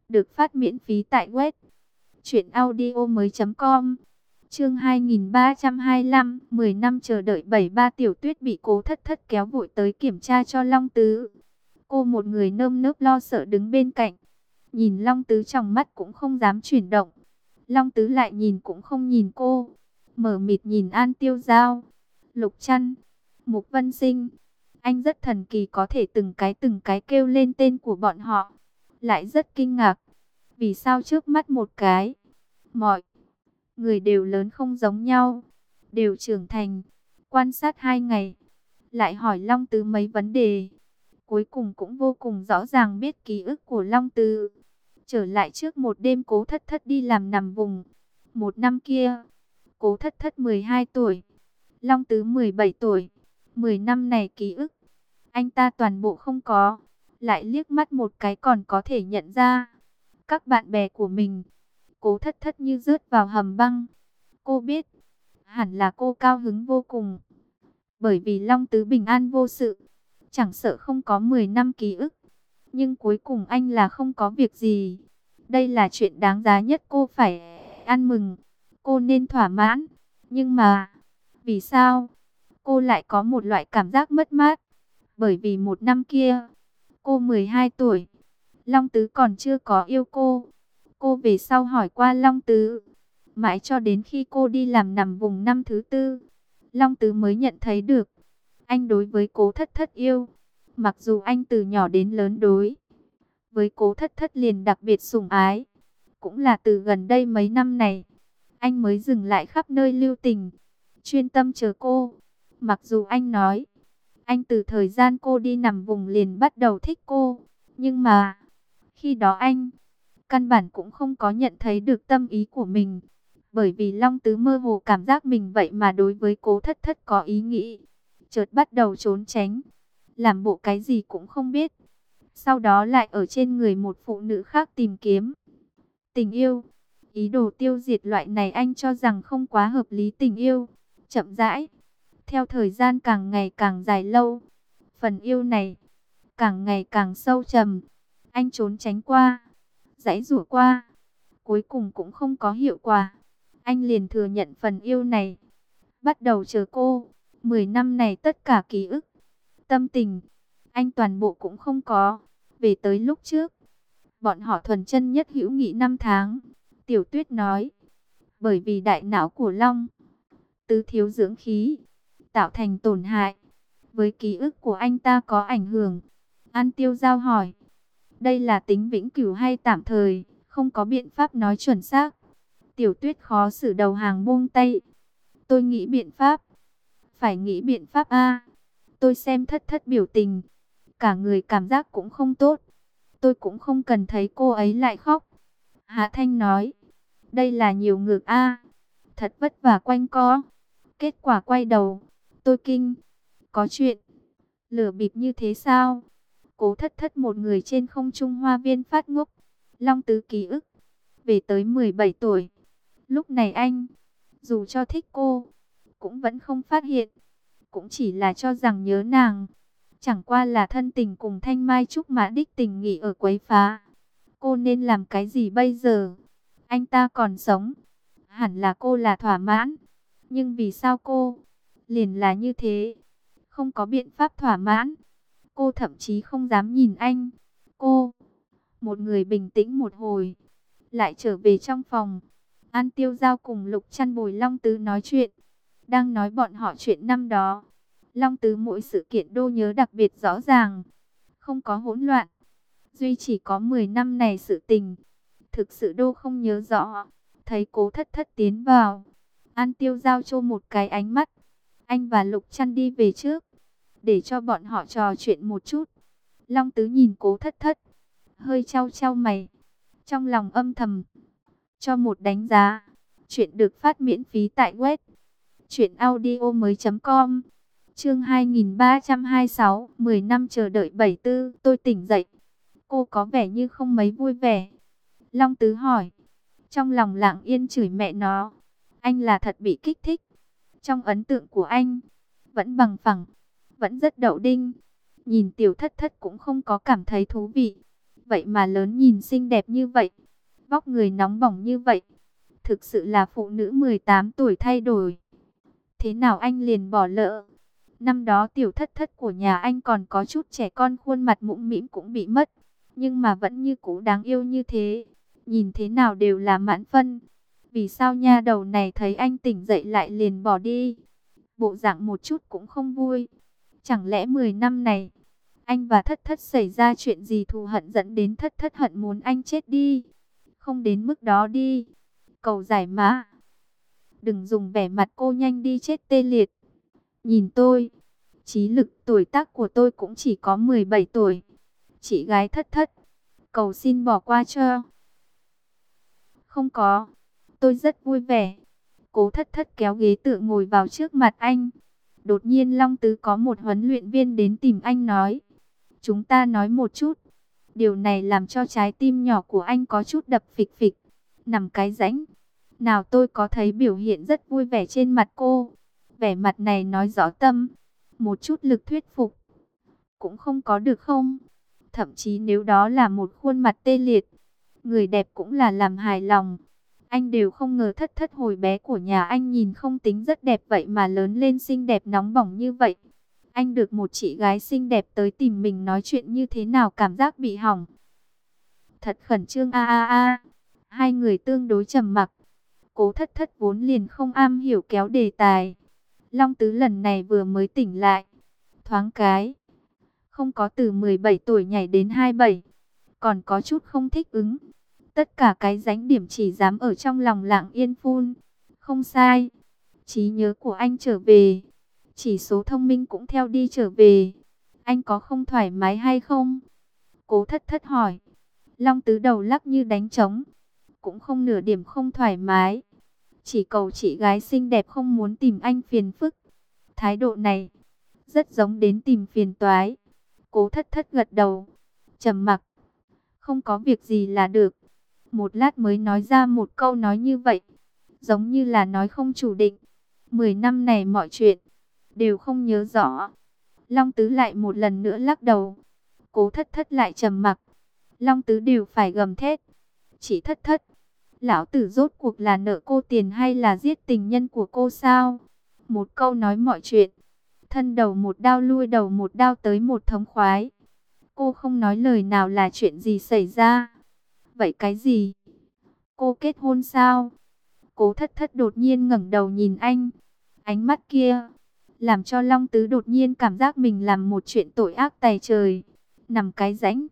Được phát miễn phí tại web truyệnaudiomoi.com. Chương 2325, 10 năm chờ đợi 73. Tiểu Tuyết bị Cố Thất Thất kéo vội tới kiểm tra cho Long Tứ. Cô một người nơm nớp lo sợ đứng bên cạnh, nhìn Long Tứ trong mắt cũng không dám chuyển động. Long Tứ lại nhìn cũng không nhìn cô, mở mịt nhìn An Tiêu Giao, Lục Trăn, Mục Vân Sinh. Anh rất thần kỳ có thể từng cái kêu lên tên của bọn họ. Lại rất kinh ngạc, vì sao trước mắt một cái, mọi người đều lớn không giống nhau, đều trưởng thành. Quan sát 2 ngày, lại hỏi Long Tứ mấy vấn đề, cuối cùng cũng vô cùng rõ ràng biết ký ức của Long Tứ. Trở lại trước một đêm Cố Thất Thất đi làm nằm vùng. Một năm kia, Cố Thất Thất 12 tuổi, Long Tứ 17 tuổi. 10 năm này ký ức, anh ta toàn bộ không có. Lại liếc mắt một cái còn có thể nhận ra các bạn bè của mình. Cố Thất Thất như rớt vào hầm băng. Cô biết, hẳn là cô cao hứng vô cùng, bởi vì Long Tứ bình an vô sự, chẳng sợ không có 10 năm ký ức, nhưng cuối cùng anh là không có việc gì. Đây là chuyện đáng giá nhất, cô phải ăn mừng, cô nên thỏa mãn. Nhưng mà, vì sao cô lại có một loại cảm giác mất mát? Bởi vì một năm kia, cô 12 tuổi, Long Tứ còn chưa có yêu cô. Cô về sau hỏi qua Long Tứ, mãi cho đến khi cô đi làm nằm vùng năm thứ 4, Long Tứ mới nhận thấy được, anh đối với Cố Thất Thất yêu. Mặc dù anh từ nhỏ đến lớn đối với Cố Thất Thất liền đặc biệt sủng ái, cũng là từ gần đây mấy năm này, anh mới dừng lại khắp nơi lưu tình, chuyên tâm chờ cô. Mặc dù anh nói, anh từ thời gian cô đi nằm vùng liền bắt đầu thích cô, nhưng mà khi đó anh căn bản cũng không có nhận thấy được tâm ý của mình. Bởi vì Long Tứ mơ hồ cảm giác mình vậy mà đối với Cố Thất Thất có ý nghĩ, chợt bắt đầu trốn tránh, làm bộ cái gì cũng không biết. Sau đó lại ở trên người một phụ nữ khác tìm kiếm tình yêu. Ý đồ tiêu diệt loại này anh cho rằng không quá hợp lý tình yêu. Chậm rãi, theo thời gian càng ngày càng dài lâu, phần yêu này càng ngày càng sâu trầm. Anh trốn tránh qua, giãy giụa qua, cuối cùng cũng không có hiệu quả. Anh liền thừa nhận phần yêu này, bắt đầu chờ cô. 10 năm này tất cả ký ức, tâm tình, anh toàn bộ cũng không có. Về tới lúc trước, bọn họ thuần chân nhất hữu nghị 5 tháng. Tiểu Tuyết nói, bởi vì đại não của Long Tứ thiếu dưỡng khí, tạo thành tổn hại, với ký ức của anh ta có ảnh hưởng. An Tiêu Giao hỏi, đây là tính vĩnh cửu hay tạm thời, không có biện pháp nói chuẩn xác. Tiểu Tuyết khó xử đầu hàng buông tay. Tôi nghĩ biện pháp. Phải nghĩ biện pháp a. Tôi xem Thất Thất biểu tình, cả người cảm giác cũng không tốt. Tôi cũng không cần thấy cô ấy lại khóc. Hạ Thanh nói, đây là nhiều ngược a. Thật vất vả quanh co, kết quả quay đầu, tôi kinh. Có chuyện lửa bịp như thế sao? Cố Thất Thất một người trên không trung hoa viên phát ngốc. Long Tứ ký ức, về tới 17 tuổi. Lúc này anh, dù cho thích cô, cũng vẫn không phát hiện. Cũng chỉ là cho rằng nhớ nàng. Chẳng qua là thân tình cùng Thanh Mai Trúc Mã đích tình nghỉ ở quấy phá. Cô nên làm cái gì bây giờ? Anh ta còn sống, hẳn là cô là thỏa mãn. Nhưng vì sao cô liền là như thế? Không có biện pháp thỏa mãn. Cô thậm chí không dám nhìn anh. Cô, một người bình tĩnh một hồi, lại trở về trong phòng. An Tiêu Giao cùng Lục Trăn bồi Long Tứ nói chuyện. Đang nói bọn họ chuyện năm đó. Long Tứ mỗi sự kiện đô nhớ đặc biệt rõ ràng, không có hỗn loạn. Duy chỉ có 10 năm này sự tình, thực sự đô không nhớ rõ. Thấy Cố Thất Thất tiến vào, An Tiêu Giao cho một cái ánh mắt. Anh và Lục Trăn đi về trước, để cho bọn họ trò chuyện một chút. Long Tứ nhìn Cố Thất Thất, hơi chau chau mày, trong lòng âm thầm cho một đánh giá. Chuyện được phát miễn phí tại web truyệnaudiomoi.com. Chương 2326, 10 năm chờ đợi 74. Tôi tỉnh dậy. Cô có vẻ như không mấy vui vẻ. Long Tứ hỏi. Trong lòng lặng yên chửi mẹ nó. Anh là thật bị kích thích. Trong ấn tượng của anh, vẫn bằng phẳng, vẫn rất đậu đinh. Nhìn Tiểu Thất Thất cũng không có cảm thấy thú vị. vậy mà lớn nhìn xinh đẹp như vậy, vóc người nóng bỏng như vậy. Thực sự là phụ nữ 18 tuổi thay đổi. Thế nào anh liền bỏ lỡ? Năm đó tiểu thất thất của nhà anh còn có chút trẻ con, khuôn mặt mũm mĩm cũng bị mất. Nhưng mà vẫn như cũ đáng yêu như thế. Nhìn thế nào đều là mãn phân. Vì sao nha đầu này thấy anh tỉnh dậy lại liền bỏ đi? Bộ dạng một chút cũng không vui. Chẳng lẽ 10 năm này, anh và thất thất xảy ra chuyện gì thù hận dẫn đến thất thất hận muốn anh chết đi? Không đến mức đó đi. Cầu giải mã. Đừng dùng vẻ mặt cô nhanh đi chết tê liệt. Nhìn tôi, trí lực tuổi tác của tôi cũng chỉ có 17 tuổi. Chị gái thất thất, cầu xin bỏ qua cho. Không có, tôi rất vui vẻ. Cố thất thất kéo ghế tựa ngồi vào trước mặt anh. Đột nhiên Long Tứ có một huấn luyện viên đến tìm anh nói. Chúng ta nói một chút. Điều này làm cho trái tim nhỏ của anh có chút đập phịch phịch, nằm cái rãnh. Nào tôi có thấy biểu hiện rất vui vẻ trên mặt cô. Vẻ mặt này nói rõ tâm. Một chút lực thuyết phục cũng không có được không? Thậm chí nếu đó là một khuôn mặt tê liệt, người đẹp cũng là làm hài lòng. Anh đều không ngờ thất thất hồi bé của nhà anh nhìn không tính rất đẹp vậy mà lớn lên xinh đẹp nóng bỏng như vậy. Anh được một chị gái xinh đẹp tới tìm mình nói chuyện như thế nào cảm giác bị hỏng. Thật khẩn trương a a a. Hai người tương đối trầm mặc. Cố thất thất vốn liền không am hiểu kéo đề tài. Long Tứ lần này vừa mới tỉnh lại. Thoáng cái. Không có từ 17 tuổi nhảy đến 27. Còn có chút không thích ứng. Tất cả cái rãnh điểm chỉ dám ở trong lòng lặng yên phun. Không sai. Trí nhớ của anh trở về. Chỉ số thông minh cũng theo đi trở về. Anh có không thoải mái hay không? Cố thất thất hỏi. Long Tứ đầu lắc như đánh trống. Cũng không nửa điểm không thoải mái. Chỉ cầu chị gái xinh đẹp không muốn tìm anh phiền phức. Thái độ này rất giống đến tìm phiền toái. Cố thất thất gật đầu. Trầm mặc. Không có việc gì là được. Một lát mới nói ra một câu nói như vậy. Giống như là nói không chủ định. 10 năm này mọi chuyện đều không nhớ rõ. Long Tứ lại một lần nữa lắc đầu. Cố thất thất lại trầm mặc. Long Tứ đều phải gầm thét. Chỉ thất thất, lão tử rốt cuộc là nợ cô tiền hay là giết tình nhân của cô sao? Một câu nói mọi chuyện. Thân đầu một đao lui đầu một đao tới một thống khoái. Cô không nói lời nào là chuyện gì xảy ra. Vậy cái gì? Cô kết hôn sao? Cố thất thất đột nhiên ngẩng đầu nhìn anh. Ánh mắt kia làm cho Long Tứ đột nhiên cảm giác mình làm một chuyện tội ác tày trời. Nằm cái rãnh.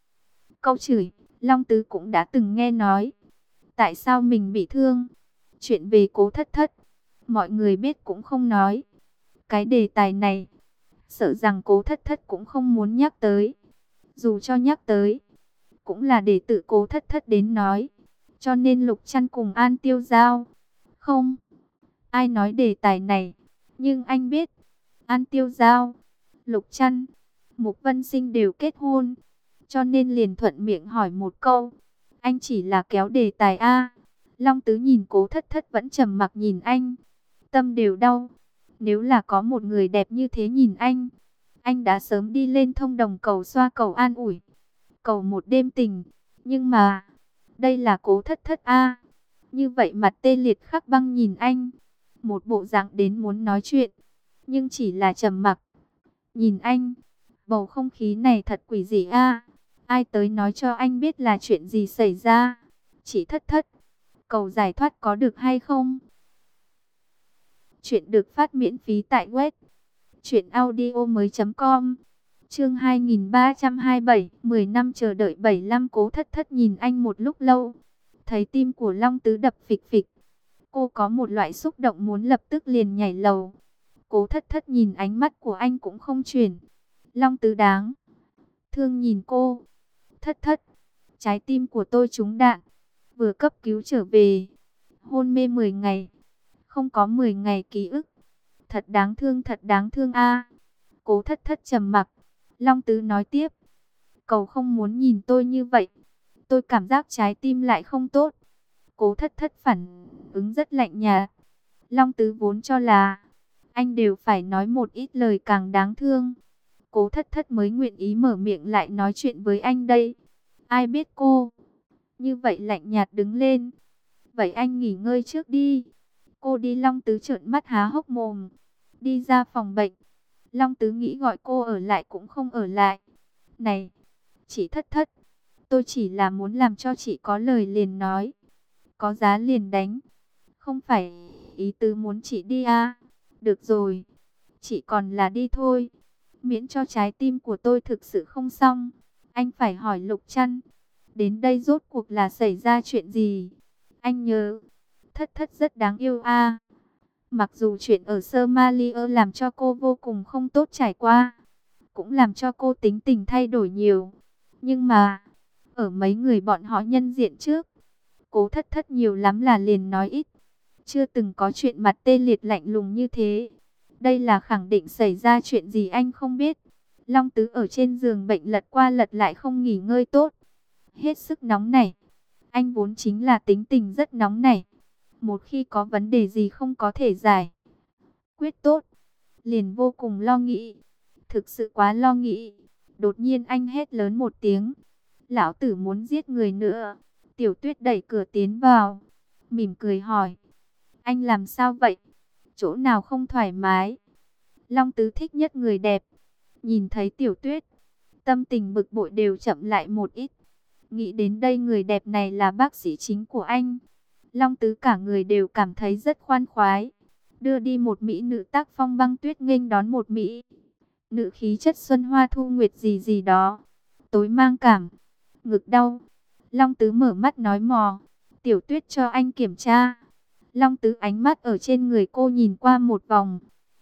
Câu chửi, Long Tứ cũng đã từng nghe nói. Tại sao mình bị thương? Chuyện về Cố thất thất, mọi người biết cũng không nói. Cái đề tài này, sợ rằng Cố thất thất cũng không muốn nhắc tới. Dù cho nhắc tới, cũng là để tự Cố thất thất đến nói. Cho nên Lục Trăn cùng An Tiêu Giao không ai nói đề tài này. Nhưng anh biết, An Tiêu Giao, Lục Trăn, Mục Vân Sinh đều kết hôn. Cho nên liền thuận miệng hỏi một câu. Anh chỉ là kéo đề tài a. Long Tứ nhìn Cố thất thất vẫn trầm mặc nhìn anh. Tâm đều đau. Nếu là có một người đẹp như thế nhìn anh đã sớm đi lên thông đồng cầu xoa cầu an ủi. Cầu một đêm tình. Nhưng mà, đây là Cố thất thất a. Như vậy mặt tê liệt khắc băng nhìn anh. Một bộ dạng đến muốn nói chuyện. Nhưng chỉ là trầm mặc. Nhìn anh. Bầu không khí này thật quỷ dị a. Ai tới nói cho anh biết là chuyện gì xảy ra? Chỉ thất thất. Cầu giải thoát có được hay không? Chuyện được phát miễn phí tại web. truyệnaudiomoi.com. Chương 2327, 10 năm chờ đợi 75. Cố thất thất nhìn anh một lúc lâu. Thấy tim của Long Tứ đập phịch phịch. Cô có một loại xúc động muốn lập tức liền nhảy lầu. Cố thất thất nhìn ánh mắt của anh cũng không chuyển. Long Tứ đáng thương nhìn cô. Thất thất, trái tim của tôi trúng đạn, vừa cấp cứu trở về, hôn mê 10 ngày, không có 10 ngày ký ức. Thật đáng thương a. Cố thất thất trầm mặc. Long Tứ nói tiếp, cậu không muốn nhìn tôi như vậy. Tôi cảm giác trái tim lại không tốt. Cố thất thất phản ứng rất lạnh nhạt. Long Tứ vốn cho là anh đều phải nói một ít lời càng đáng thương. Cố thất thất mới nguyện ý mở miệng lại nói chuyện với anh đây. Ai biết cô như vậy lạnh nhạt đứng lên. Vậy anh nghỉ ngơi trước đi. Cô đi. Long Tứ trợn mắt há hốc mồm. Đi ra phòng bệnh. Long Tứ nghĩ gọi cô ở lại cũng không ở lại. Này, chị Thất Thất, tôi chỉ là muốn làm cho chị có lời liền nói, có giá liền đánh. Không phải ý tứ muốn chị đi à. Được rồi, chị còn là đi thôi. Miễn cho trái tim của tôi thực sự không xong. Anh phải hỏi Lục Trăn, đến đây rốt cuộc là xảy ra chuyện gì? Anh nhớ, Thất Thất rất đáng yêu à. Mặc dù chuyện ở Somalia làm cho cô vô cùng không tốt trải qua, cũng làm cho cô tính tình thay đổi nhiều. Nhưng mà, ở mấy người bọn họ nhân diện trước, Cố Thất Thất nhiều lắm là liền nói ít. Chưa từng có chuyện mặt tê liệt lạnh lùng như thế. Đây là khẳng định xảy ra chuyện gì anh không biết. Long Tứ ở trên giường bệnh lật qua lật lại không nghỉ ngơi tốt. Hết sức nóng nảy. Anh vốn chính là tính tình rất nóng nảy. Một khi có vấn đề gì không có thể giải quyết tốt, liền vô cùng lo nghĩ. Thực sự quá lo nghĩ. Đột nhiên anh hét lớn một tiếng. Lão tử muốn giết người nữa. Tiểu Tuyết đẩy cửa tiến vào, mỉm cười hỏi. Anh làm sao vậy? Chỗ nào không thoải mái? Long Tứ thích nhất người đẹp. Nhìn thấy Tiểu Tuyết, tâm tình bực bội đều chậm lại một ít. Nghĩ đến đây người đẹp này là bác sĩ chính của anh, Long Tứ cả người đều cảm thấy rất khoan khoái. Đưa đi một mỹ nữ tác phong băng tuyết nghênh đón một mỹ nữ khí chất xuân hoa thu nguyệt gì gì đó. Tối mang cảm, ngực đau. Long Tứ mở mắt nói mò. Tiểu Tuyết cho anh kiểm tra. Long Tứ ánh mắt ở trên người cô nhìn qua một vòng.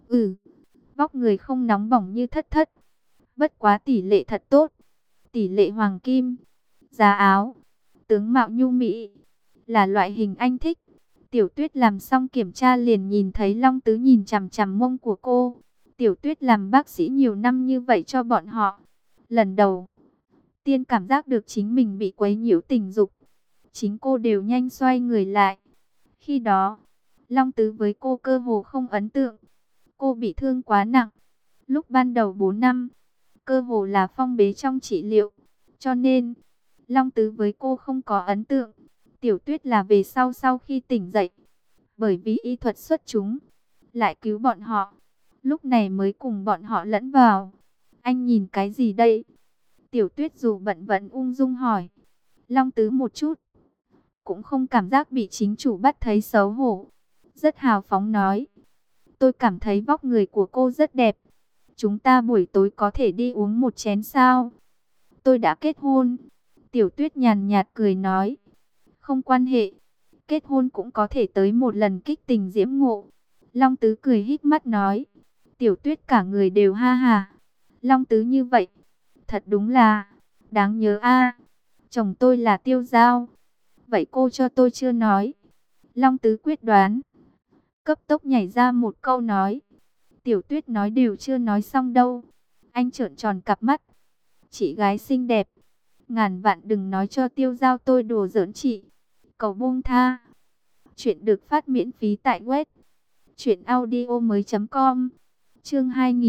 Vóc người không nóng bỏng như Thất Thất. Bất quá tỷ lệ thật tốt. Tỷ lệ hoàng kim. Giá áo, tướng mạo nhu mỹ, là loại hình anh thích. Tiểu Tuyết làm xong kiểm tra liền nhìn thấy Long Tứ nhìn chằm chằm mông của cô. Tiểu Tuyết làm bác sĩ nhiều năm như vậy cho bọn họ, lần đầu tiên cảm giác được chính mình bị quấy nhiễu tình dục. Chính cô đều nhanh xoay người lại. Khi đó, Long Tứ với cô cơ hồ không ấn tượng. Cô bị thương quá nặng. Lúc ban đầu 4 năm, cơ hồ là phong bế trong trị liệu. Cho nên, Long Tứ với cô không có ấn tượng. Tiểu Tuyết là về sau khi tỉnh dậy, bởi vì y thuật xuất chúng, lại cứu bọn họ. Lúc này mới cùng bọn họ lẫn vào. Anh nhìn cái gì đây? Tiểu Tuyết dù bận vẫn ung dung hỏi. Long Tứ một chút cũng không cảm giác bị chính chủ bắt thấy xấu hổ. Rất hào phóng nói. Tôi cảm thấy vóc người của cô rất đẹp. Chúng ta buổi tối có thể đi uống một chén sao? Tôi đã kết hôn. Tiểu Tuyết nhàn nhạt cười nói. Không quan hệ. Kết hôn cũng có thể tới một lần kích tình diễm ngộ. Long Tứ cười híp mắt nói. Tiểu Tuyết cả người đều ha hà. Long Tứ như vậy, thật đúng là đáng nhớ a. Chồng tôi là Tiêu Giao. Vậy cô cho tôi chưa nói. Long Tứ quyết đoán, cấp tốc nhảy ra một câu nói. Tiểu Tuyết nói đều chưa nói xong đâu. Anh trợn tròn cặp mắt. Chị gái xinh đẹp, ngàn vạn đừng nói cho Tiêu Giao tôi đùa giỡn chị. Cầu buông tha. Chuyện được phát miễn phí tại web truyệnaudiomoi.com. Chương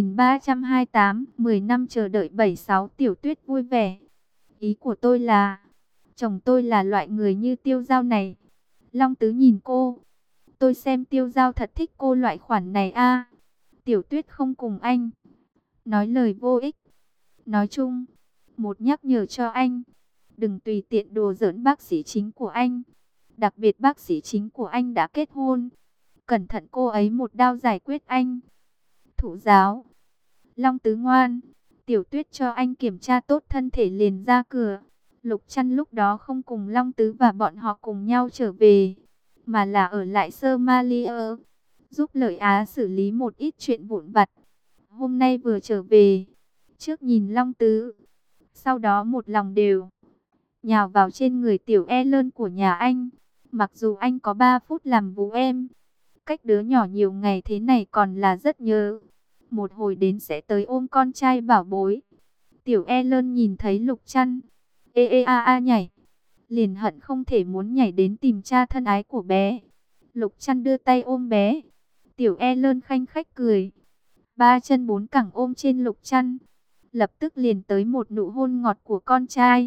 2328, 10 năm chờ đợi 76. Tiểu Tuyết vui vẻ. Ý của tôi là, chồng tôi là loại người như Tiêu Giao này. Long Tứ nhìn cô. Tôi xem Tiêu Giao thật thích cô loại khoản này a. Tiểu Tuyết không cùng anh nói lời vô ích. Nói chung, một nhắc nhở cho anh, đừng tùy tiện đùa giỡn bác sĩ chính của anh. Đặc biệt bác sĩ chính của anh đã kết hôn. Cẩn thận cô ấy một đao giải quyết anh. Thụ giáo. Long Tứ ngoan. Tiểu Tuyết cho anh kiểm tra tốt thân thể liền ra cửa. Lục Trăn lúc đó không cùng Long Tứ và bọn họ cùng nhau trở về, mà là ở lại Somalia, giúp Lợi Á xử lý một ít chuyện vụn vặt. Hôm nay vừa trở về, trước nhìn Long Tứ, sau đó một lòng đều nhào vào trên người tiểu Ellen của nhà anh. Mặc dù anh có 3 phút làm vú em, cách đứa nhỏ nhiều ngày thế này còn là rất nhớ. Một hồi đến sẽ tới ôm con trai bảo bối. Tiểu Ellen nhìn thấy Lục Trăn, ê ê a a nhảy, liền hận không thể muốn nhảy đến tìm cha thân ái của bé. Lục Trăn đưa tay ôm bé. Tiểu Ellen khanh khách cười, 3 chân 4 cẳng ôm trên Lục Trăn. Lập tức liền tới một nụ hôn ngọt của con trai.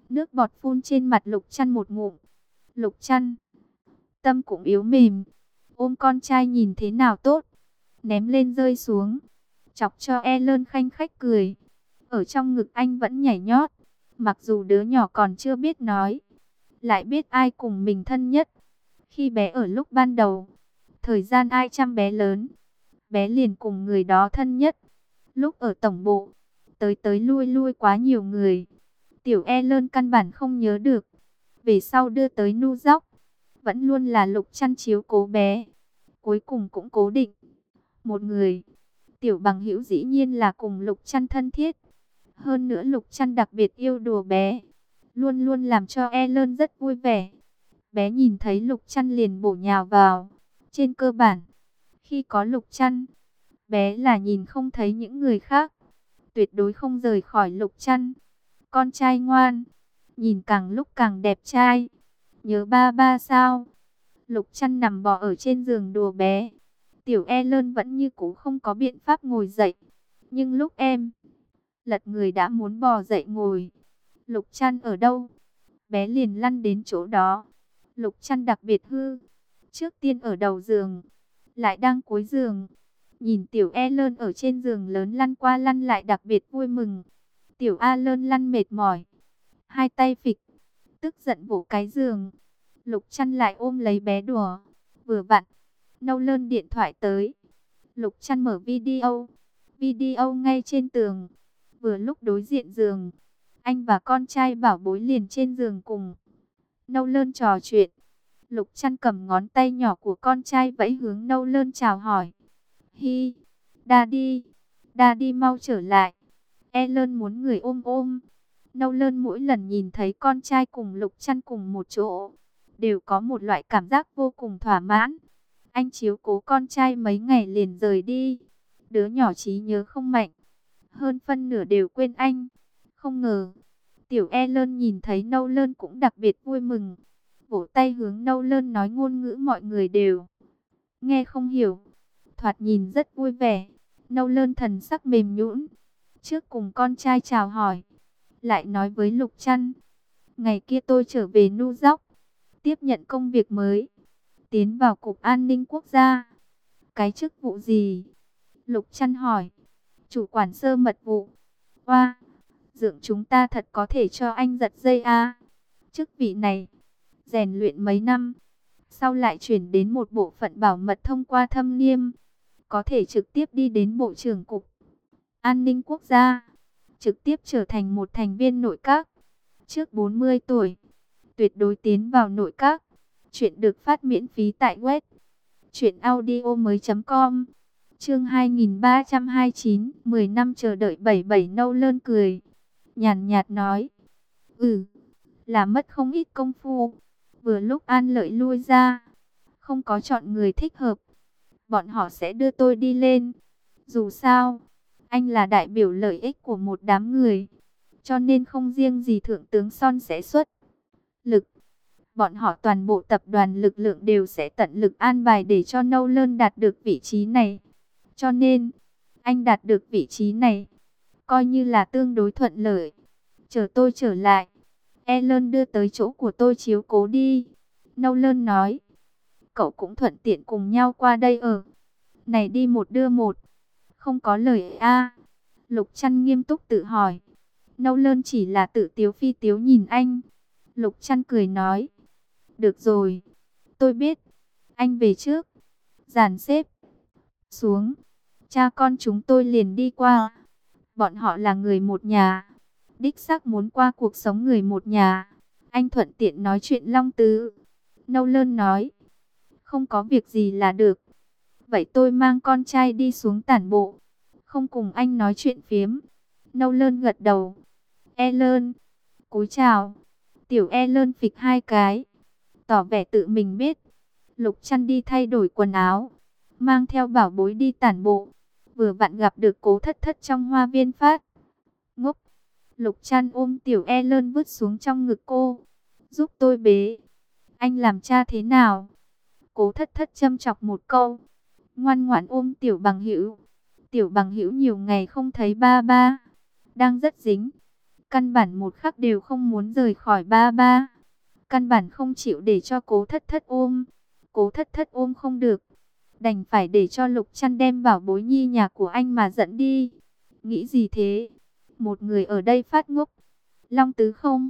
Nước bọt phun trên mặt Lục Trăn một ngụm. Lục Trăn, tâm cũng yếu mềm. Ôm con trai nhìn thế nào tốt. Ném lên rơi xuống. Chọc cho Ellen khanh khách cười. Ở trong ngực anh vẫn nhảy nhót. Mặc dù đứa nhỏ còn chưa biết nói, lại biết ai cùng mình thân nhất. Khi bé ở lúc ban đầu, thời gian ai chăm bé lớn, bé liền cùng người đó thân nhất. Lúc ở tổng bộ, tới tới lui lui quá nhiều người, tiểu Ellen căn bản không nhớ được. Về sau đưa tới nu dóc, vẫn luôn là Lục Trăn chiếu cố bé. Cuối cùng cũng cố định một người. Tiểu Bằng Hữu dĩ nhiên là cùng Lục Trăn thân thiết. Hơn nữa Lục Trăn đặc biệt yêu đùa bé, luôn luôn làm cho Ellen rất vui vẻ. Bé nhìn thấy Lục Trăn liền bổ nhào vào. Trên cơ bản, khi có Lục Trăn, bé là nhìn không thấy những người khác, tuyệt đối không rời khỏi Lục Trăn. Con trai ngoan, nhìn càng lúc càng đẹp trai. Nhớ ba ba sao? Lục Trăn nằm bò ở trên giường đùa bé. Tiểu Ellen vẫn như cũ không có biện pháp ngồi dậy. Nhưng lúc em lật người đã muốn bò dậy ngồi. Lục Trăn ở đâu? Bé liền lăn đến chỗ đó. Lục Trăn đặc biệt hư. Trước tiên ở đầu giường, lại đang cuối giường. Nhìn tiểu Ellen ở trên giường lớn lăn qua lăn lại đặc biệt vui mừng. Tiểu Ellen lăn mệt mỏi, hai tay phịch, tức giận vỗ cái giường. Lục Trăn lại ôm lấy bé đùa. Vừa vặn, Nolan điện thoại tới. Lục Trăn mở video ngay trên tường. Vừa lúc đối diện giường, anh và con trai bảo bối liền trên giường cùng Nolan trò chuyện. Lục Trăn cầm ngón tay nhỏ của con trai vẫy hướng Nolan chào hỏi. Hi, Daddy, Daddy mau trở lại. Ellen muốn người ôm ôm. Nolan mỗi lần nhìn thấy con trai cùng Lục Trăn cùng một chỗ, đều có một loại cảm giác vô cùng thỏa mãn. Anh chiếu cố con trai mấy ngày liền rời đi. Đứa nhỏ trí nhớ không mạnh, hơn phân nửa đều quên anh. Không ngờ, tiểu Ellen nhìn thấy Nolan cũng đặc biệt vui mừng. Vỗ tay hướng Nolan nói ngôn ngữ mọi người đều nghe không hiểu. Thoạt nhìn rất vui vẻ. Nolan thần sắc mềm nhũn. Trước cùng con trai chào hỏi, lại nói với Lục Trăn. Ngày kia tôi trở về Nu Dóc, tiếp nhận công việc mới, tiến vào Cục An ninh Quốc gia. Cái chức vụ gì? Lục Trăn hỏi. Chủ quản sơ mật vụ. Oa, dượng chúng ta thật có thể cho anh giật dây a. Chức vị này, rèn luyện mấy năm, sau lại chuyển đến một bộ phận bảo mật thông qua thâm niêm. Có thể trực tiếp đi đến Bộ trưởng Cục An ninh Quốc gia, trực tiếp trở thành một thành viên nội các. Trước 40 tuổi, tuyệt đối tiến vào nội các. Chuyện được phát miễn phí tại web truyệnaudiomoi.com. Chương 2329, 10 năm chờ đợi 77. Nolan cười, nhàn nhạt nói: là mất không ít công phu. Vừa lúc An Lợi lui ra, không có chọn người thích hợp, bọn họ sẽ đưa tôi đi lên. Dù sao, anh là đại biểu lợi ích của một đám người, cho nên không riêng gì thượng tướng Son sẽ xuất lực. Bọn họ toàn bộ tập đoàn lực lượng đều sẽ tận lực an bài để cho Nolan đạt được vị trí này. Cho nên, anh đạt được vị trí này, coi như là tương đối thuận lợi. Chờ tôi trở lại, Ellen đưa tới chỗ của tôi chiếu cố đi. Nolan nói, cậu cũng thuận tiện cùng nhau qua đây ở. Này đi một đưa một, không có lời a. Lục Trăn nghiêm túc tự hỏi. Nolan chỉ là tự tiếu phi tiếu nhìn anh. Lục Trăn cười nói, được rồi, tôi biết. Anh về trước. Dàn xếp xuống, cha con chúng tôi liền đi qua. Bọn họ là người một nhà, đích xác muốn qua cuộc sống người một nhà. Anh thuận tiện nói chuyện Long Tứ. Nolan nói, không có việc gì là được. Vậy tôi mang con trai đi xuống tản bộ, không cùng anh nói chuyện phiếm. Nolan gật đầu. Ellen, cúi chào. Tiểu Ellen phịch hai cái, tỏ vẻ tự mình biết. Lục Trăn đi thay đổi quần áo, mang theo bảo bối đi tản bộ. Vừa vặn gặp được Cố Thất Thất trong hoa viên phát ngốc. Lục Trăn ôm tiểu Ellen vứt xuống trong ngực cô. Giúp tôi bế. Anh làm cha thế nào? Cố Thất Thất châm chọc một câu. Ngoan ngoãn ôm tiểu Bằng Hữu. Tiểu Bằng Hữu nhiều ngày không thấy ba ba, đang rất dính. căn bản một khắc đều không muốn rời khỏi ba ba. Căn bản không chịu để cho Cố Thất Thất ôm. Cố Thất Thất ôm không được, đành phải để cho Lục Chăn đem bảo bối nhi nhà của anh mà dẫn đi. Nghĩ gì thế? Một người ở đây phát ngốc. Long Tứ không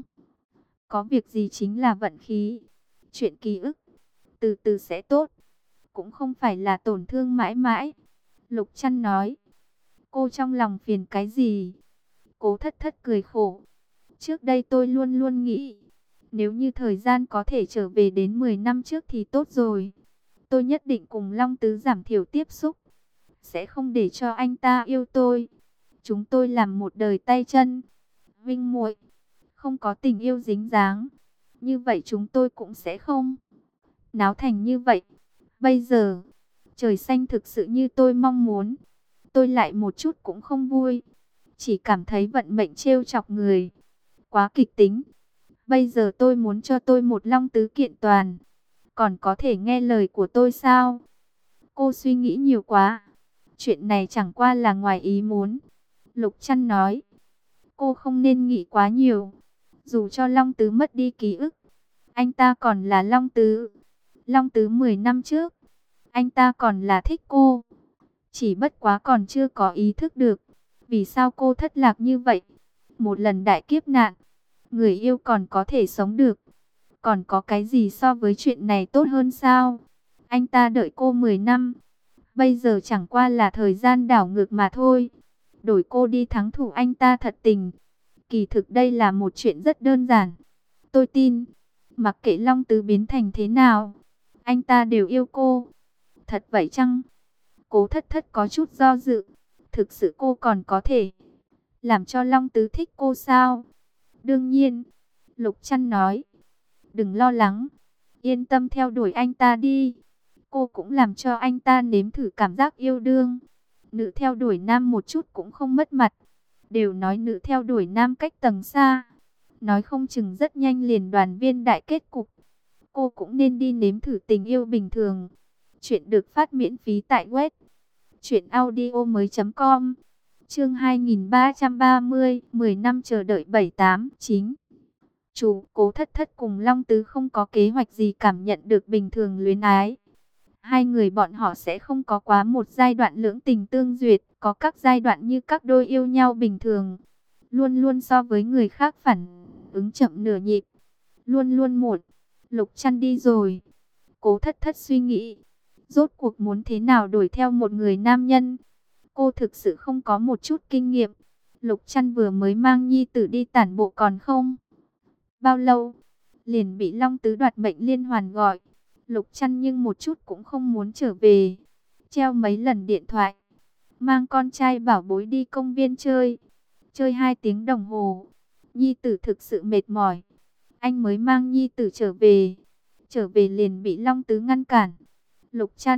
có việc gì chính là vận khí. Chuyện ký ức từ từ sẽ tốt, cũng không phải là tổn thương mãi mãi. Lục Chăn nói. Cô trong lòng phiền cái gì? Cố Thất Thất cười khổ. Trước đây tôi luôn luôn nghĩ, nếu như thời gian có thể trở về đến 10 năm trước thì tốt rồi. Tôi nhất định cùng Long Tứ giảm thiểu tiếp xúc, sẽ không để cho anh ta yêu tôi. Chúng tôi làm một đời tay chân, huynh muội, không có tình yêu dính dáng. Như vậy chúng tôi cũng sẽ không náo thành như vậy. Bây giờ, trời xanh thực sự như tôi mong muốn, tôi lại một chút cũng không vui. Chỉ cảm thấy vận mệnh trêu chọc người, quá kịch tính. Bây giờ tôi muốn cho tôi một Long Tứ kiện toàn. Còn có thể nghe lời của tôi sao? Cô suy nghĩ nhiều quá. Chuyện này chẳng qua là ngoài ý muốn. Lục Chăn nói. Cô không nên nghĩ quá nhiều. Dù cho Long Tứ mất đi ký ức, anh ta còn là Long Tứ. Long Tứ 10 năm trước, anh ta còn là thích cô. Chỉ bất quá còn chưa có ý thức được vì sao cô thất lạc như vậy. Một lần đại kiếp nạn, người yêu còn có thể sống được. Còn có cái gì so với chuyện này tốt hơn sao? Anh ta đợi cô 10 năm. Bây giờ chẳng qua là thời gian đảo ngược mà thôi. Đổi cô đi thắng thủ anh ta thật tình. Kỳ thực đây là một chuyện rất đơn giản. Tôi tin, mặc kệ Long Tứ biến thành thế nào, anh ta đều yêu cô. Thật vậy chăng? Cố Thất Thất có chút do dự. Thực sự cô còn có thể làm cho Long Tứ thích cô sao? Đương nhiên, Lục Chăn nói. Đừng lo lắng, yên tâm theo đuổi anh ta đi. Cô cũng làm cho anh ta nếm thử cảm giác yêu đương. Nữ theo đuổi nam một chút cũng không mất mặt. Đều nói nữ theo đuổi nam cách tầng xa, nói không chừng rất nhanh liền đoàn viên đại kết cục. Cô cũng nên đi nếm thử tình yêu bình thường. Chuyện được phát miễn phí tại web truyệnaudiomoi.com. Chương 2330, 10 năm chờ đợi 789. Chủ, Cố Thất Thất cùng Long Tứ không có kế hoạch gì cảm nhận được bình thường luyến ái. Hai người bọn họ sẽ không có quá một giai đoạn lưỡng tình tương duyệt, có các giai đoạn như các đôi yêu nhau bình thường. Luôn luôn so với người khác phản ứng chậm nửa nhịp. Luôn luôn một. Lục Chăn đi rồi. Cố Thất Thất suy nghĩ, rốt cuộc muốn thế nào đuổi theo một người nam nhân. Cô thực sự không có một chút kinh nghiệm. Lục Chăn vừa mới mang nhi tử đi tản bộ còn không bao lâu, liền bị Long Tứ đoạt mệnh liên hoàn gọi. Lục Chăn nhưng một chút cũng không muốn trở về. Treo mấy lần điện thoại, mang con trai bảo bối đi công viên chơi. Chơi 2 tiếng đồng hồ, nhi tử thực sự mệt mỏi. Anh mới mang nhi tử trở về. Trở về liền bị Long Tứ ngăn cản. Lục Chăn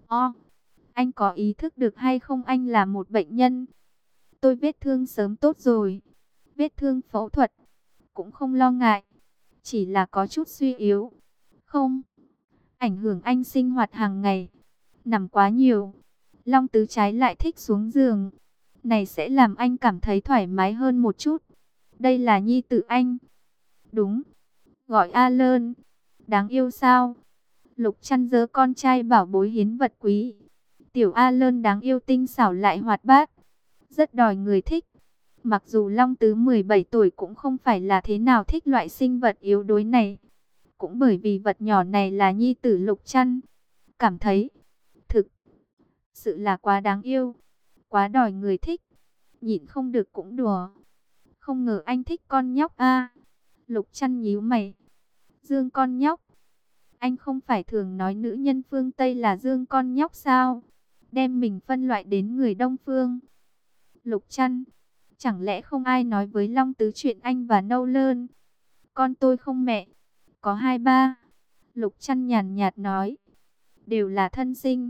anh có ý thức được hay không, anh là một bệnh nhân. Tôi vết thương sớm tốt rồi. Vết thương phẫu thuật cũng không lo ngại, chỉ là có chút suy yếu. Không ảnh hưởng anh sinh hoạt hàng ngày. Nằm quá nhiều, Long Tứ trái lại thích xuống giường. Này sẽ làm anh cảm thấy thoải mái hơn một chút. Đây là nhi tử anh. Đúng, gọi Alan. Đáng yêu sao? Lục Chăn giơ con trai bảo bối hiến vật quý. Tiểu Alan đáng yêu tinh xảo lại hoạt bát, rất đòi người thích. Mặc dù Long Tứ 17 tuổi cũng không phải là thế nào thích loại sinh vật yếu đuối này. Cũng bởi vì vật nhỏ này là nhi tử Lục Chăn, cảm thấy thực sự là quá đáng yêu, quá đòi người thích. Nhịn không được cũng đùa. Không ngờ anh thích con nhóc a. Lục Chăn nhíu mày. Dương con nhóc? Anh không phải thường nói nữ nhân phương Tây là dương con nhóc sao? Đem mình phân loại đến người Đông phương. Lục Chăn, chẳng lẽ không ai nói với Long Tứ chuyện anh và Nâu Lơn? Con tôi không mẹ, có 2 ba. Lục Chăn nhàn nhạt nói. Đều là thân sinh.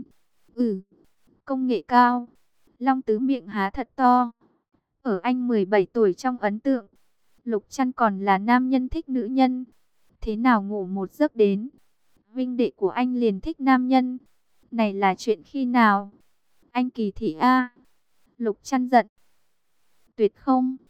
Công nghệ cao. Long Tứ miệng há thật to. Ở anh 17 tuổi trong ấn tượng, Lục Chăn còn là nam nhân thích nữ nhân. Thế nào ngủ một giấc đến huynh đệ của anh liền thích nam nhân? Này là chuyện khi nào? Anh kỳ thị a. Lục Chăn giận. Tuyệt không.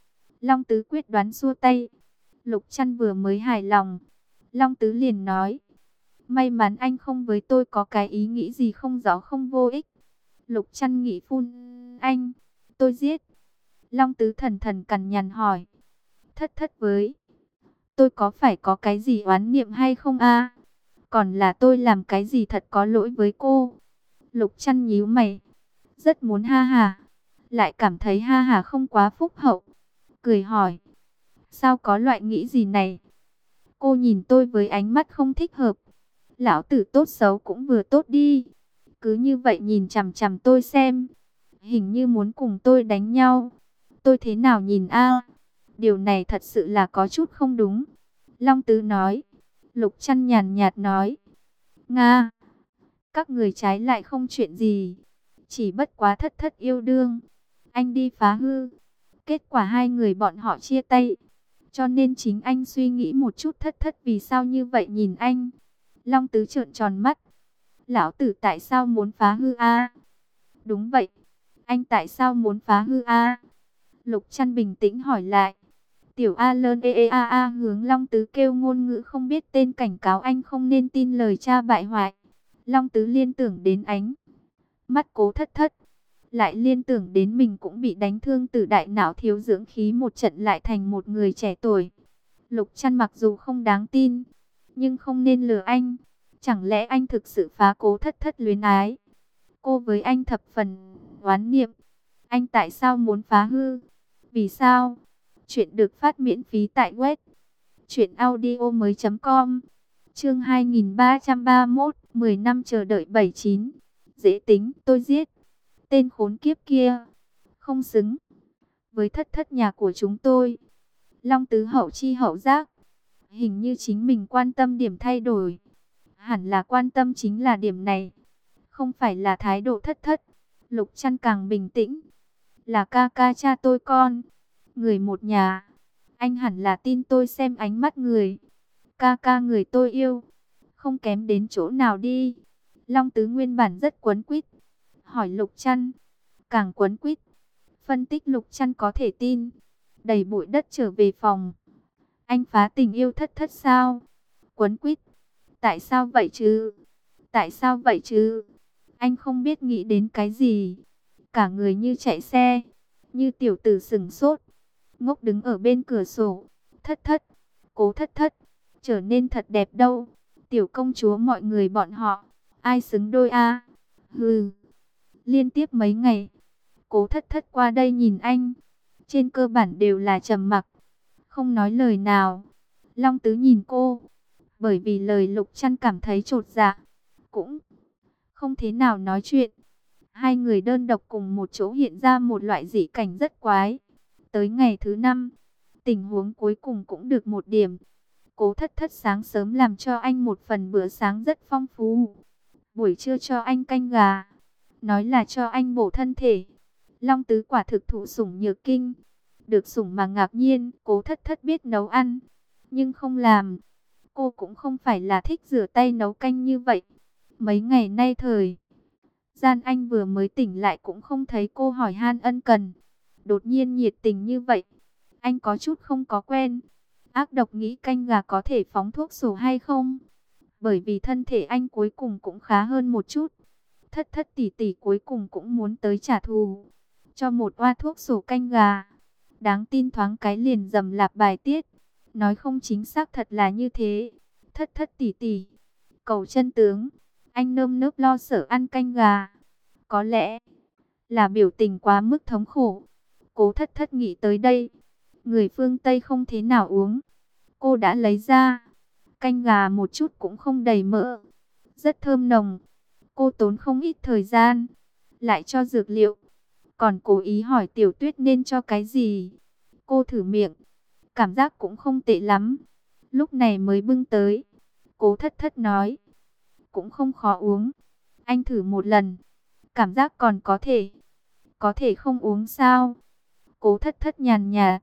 Long Tứ quyết đoán xua tay. Lục Trăn vừa mới hài lòng, Long Tứ liền nói, may mắn anh không với tôi có cái ý nghĩ gì không rõ không vô ích. Lục Trăn nghĩ phun, anh, tôi giết. Long Tứ thần thần cằn nhằn hỏi, thất thất với, tôi có phải có cái gì oán niệm hay không a? Còn là tôi làm cái gì thật có lỗi với cô? Lục Trăn nhíu mày, rất muốn ha hà, lại cảm thấy ha hà không quá phúc hậu. Cười hỏi, sao có loại nghĩ gì này? Cô nhìn tôi với ánh mắt không thích hợp. Lão tử tốt xấu cũng vừa tốt đi. Cứ như vậy nhìn chằm chằm tôi xem. Hình như muốn cùng tôi đánh nhau. Tôi thế nào nhìn a? Điều này thật sự là có chút không đúng. Long Tứ nói. Lục Trăn nhàn nhạt nói, Nga, các người trái lại không chuyện gì. Chỉ bất quá thất thất yêu đương. Anh đi phá hư. Kết quả hai người bọn họ chia tay. Cho nên chính anh suy nghĩ một chút thất thất vì sao như vậy nhìn anh. Long Tứ trợn tròn mắt. Lão tử tại sao muốn phá hư a? Đúng vậy. Anh tại sao muốn phá hư a? Lục Trăn bình tĩnh hỏi lại. Tiểu A lơn a hướng Long Tứ kêu ngôn ngữ không biết tên cảnh cáo anh không nên tin lời cha bại hoại. Long Tứ liên tưởng đến ánh mắt Cố Thất Thất, lại liên tưởng đến mình cũng bị đánh thương từ đại não thiếu dưỡng khí một trận lại thành một người trẻ tuổi. Lục Trăn mặc dù không đáng tin, nhưng không nên lừa anh. Chẳng lẽ anh thực sự phá Cố Thất Thất luyến ái? Cô với anh thập phần oán niệm. Anh tại sao muốn phá hư? Vì sao? Chuyện được phát miễn phí tại web truyệnaudiomoi.com. Chương 2331, 10 năm chờ đợi 79. Dễ tính, tôi giết. Tên khốn kiếp kia, không xứng với thất thất nhà của chúng tôi. Long Tứ hậu chi hậu giác, hình như chính mình quan tâm điểm thay đổi. Hẳn là quan tâm chính là điểm này, không phải là thái độ thất thất. Lục Trăn càng bình tĩnh, là ca ca cha tôi con, người một nhà. Anh hẳn là tin tôi xem ánh mắt người. Ca ca người tôi yêu, không kém đến chỗ nào đi. Long Tứ nguyên bản rất quấn quýt, hỏi Lục Trăn, càng quấn quýt. Phân tích Lục Trăn có thể tin, đẩy bụi đất trở về phòng. Anh phá tình yêu thất thất sao? Quấn quýt. Tại sao vậy chứ? Tại sao vậy chứ? Anh không biết nghĩ đến cái gì. Cả người như chạy xe, như tiểu tử sừng sốt, ngốc đứng ở bên cửa sổ. Thất thất, Cố Thất Thất, trở nên thật đẹp đâu. Tiểu công chúa mọi người bọn họ, ai xứng đôi a? Hừ. Liên tiếp mấy ngày, Cố Thất Thất qua đây nhìn anh, trên cơ bản đều là trầm mặc, không nói lời nào. Long Tứ nhìn cô, bởi vì lời Lục Trăn cảm thấy chột dạ, cũng không thế nào nói chuyện. Hai người đơn độc cùng một chỗ hiện ra một loại dị cảnh rất quái. Tới ngày thứ 5, tình huống cuối cùng cũng được một điểm. Cố Thất Thất sáng sớm làm cho anh một phần bữa sáng rất phong phú. Buổi trưa cho anh canh gà, nói là cho anh bổ thân thể. Long Tứ quả thực thụ sủng nhược kinh. Được sủng mà ngạc nhiên, Cố Thất Thất biết nấu ăn, nhưng không làm. Cô cũng không phải là thích rửa tay nấu canh như vậy. Mấy ngày nay thời gian anh vừa mới tỉnh lại cũng không thấy cô hỏi han ân cần. Đột nhiên nhiệt tình như vậy, anh có chút không có quen. Ác độc nghĩ canh gà có thể phóng thuốc sổ hay không? Bởi vì thân thể anh cuối cùng cũng khá hơn một chút. Thất thất tỷ tỷ cuối cùng cũng muốn tới trả thù, cho một oa thuốc sổ canh gà. Đáng tin thoáng cái liền dầm lạp bài tiết. Nói không chính xác thật là như thế. Thất thất tỷ tỷ, cầu chân tướng, anh nơm nớp lo sợ ăn canh gà. Có lẽ là biểu tình quá mức thống khổ. Cố Thất Thất nghĩ tới đây, người phương Tây không thế nào uống. Cô đã lấy ra, canh gà một chút cũng không đầy mỡ, rất thơm nồng. Cô tốn không ít thời gian, lại cho dược liệu, còn cố ý hỏi Tiểu Tuyết nên cho cái gì. Cô thử miệng, cảm giác cũng không tệ lắm. Lúc này mới bưng tới. Cố Thất Thất nói, cũng không khó uống. Anh thử một lần, cảm giác còn có thể. Có thể không uống sao? Cố Thất Thất nhàn nhạt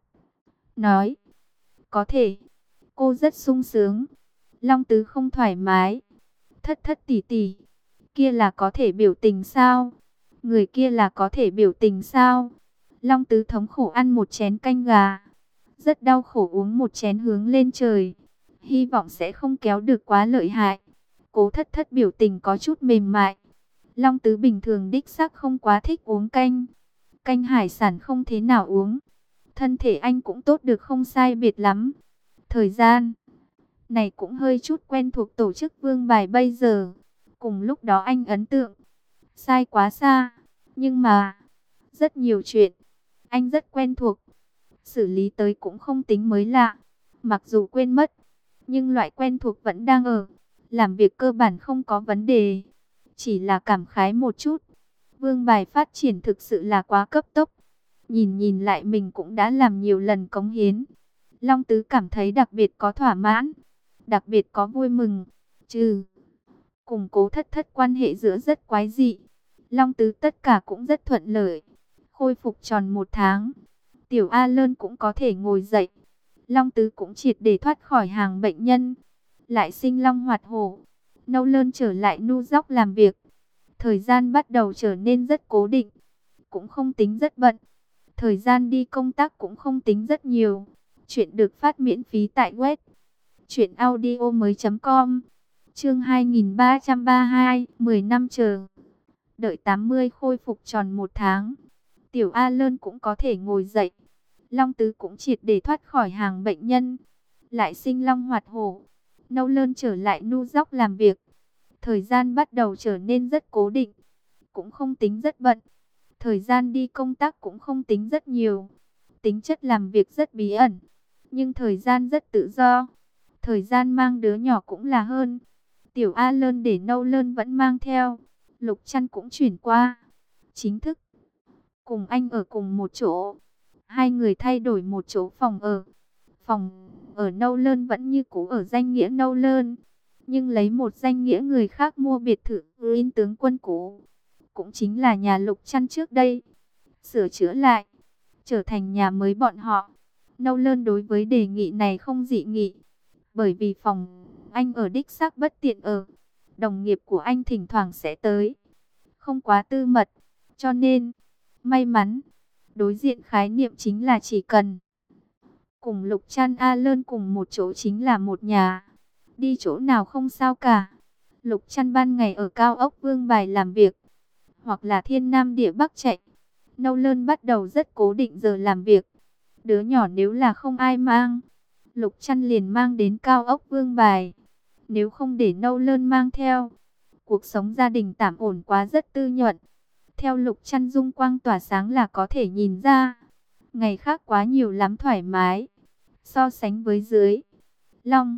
nói, có thể. Cô rất sung sướng. Long Tứ không thoải mái. Thất thất tỷ tỷ, kia là có thể biểu tình sao? Người kia là có thể biểu tình sao? Long Tứ thống khổ ăn một chén canh gà, rất đau khổ uống một chén hướng lên trời, hy vọng sẽ không kéo được quá lợi hại. Cố Thất Thất biểu tình có chút mềm mại. Long Tứ bình thường đích xác không quá thích uống canh. Canh hải sản không thế nào uống. Thân thể anh cũng tốt được không sai biệt lắm. Thời gian này cũng hơi chút quen thuộc tổ chức vương bài bây giờ. Cùng lúc đó anh ấn tượng. Sai quá xa. Nhưng mà, rất nhiều chuyện, anh rất quen thuộc. Xử lý tới cũng không tính mới lạ. Mặc dù quên mất, nhưng loại quen thuộc vẫn đang ở. Làm việc cơ bản không có vấn đề. Chỉ là cảm khái một chút. Vương bài phát triển thực sự là quá cấp tốc. Nhìn nhìn lại mình cũng đã làm nhiều lần cống hiến. Long Tứ cảm thấy đặc biệt có thỏa mãn. Đặc biệt có vui mừng. Cùng Cố Thất Thất quan hệ giữa rất quái dị. Long Tứ tất cả cũng rất thuận lợi. Khôi phục tròn 1 tháng. Tiểu A Lơn cũng có thể ngồi dậy. Long Tứ cũng triệt để thoát khỏi hàng bệnh nhân. Lại sinh long hoạt hổ. Nâu Lơn trở lại nu dóc làm việc. Thời gian bắt đầu trở nên rất cố định. Cũng không tính rất bận. Thời gian đi công tác cũng không tính rất nhiều. Chuyện được phát miễn phí tại web truyệnaudiomoi.com. Chương 2332, 10 năm chờ. Đợi 80 khôi phục tròn 1 tháng. Tiểu A Lơn cũng có thể ngồi dậy. Long Tứ cũng triệt để thoát khỏi hàng bệnh nhân. Lại sinh long hoạt hổ. Nâu Lơn trở lại nu dóc làm việc. Thời gian bắt đầu trở nên rất cố định. Cũng không tính rất bận. Thời gian đi công tác cũng không tính rất nhiều. Tính chất làm việc rất bí ẩn. Nhưng thời gian rất tự do. Thời gian mang đứa nhỏ cũng là hơn. Tiểu A Lơn để Nâu Lơn vẫn mang theo. Lục Trăn cũng chuyển qua. Chính thức cùng anh ở cùng một chỗ. Hai người thay đổi một chỗ phòng ở. Phòng ở Nâu Lơn vẫn như cũ ở danh nghĩa Nâu Lơn. Nhưng lấy một danh nghĩa người khác mua biệt thự in tướng quân cũ. Cũng chính là nhà Lục Trăn trước đây. Sửa chữa lại. Trở thành nhà mới bọn họ. Nâu Lơn đối với đề nghị này không dị nghị. Bởi vì phòng anh ở đích xác bất tiện ở. Đồng nghiệp của anh thỉnh thoảng sẽ tới. Không quá tư mật. Cho nên, may mắn, đối diện khái niệm chính là chỉ cần cùng Lục Trăn A Lơn cùng một chỗ chính là một nhà. Đi chỗ nào không sao cả. Lục Trăn ban ngày ở cao ốc Vương Bài làm việc. Hoặc là thiên nam địa bắc chạy. Nâu Lơn bắt đầu rất cố định giờ làm việc. Đứa nhỏ nếu là không ai mang, Lục Trăn liền mang đến cao ốc Vương Bài. Nếu không để Nâu Lơn mang theo, cuộc sống gia đình tạm ổn quá rất tư nhuận. Theo Lục Trăn dung quang tỏa sáng là có thể nhìn ra. Ngày khác quá nhiều lắm thoải mái. So sánh với dưới, Long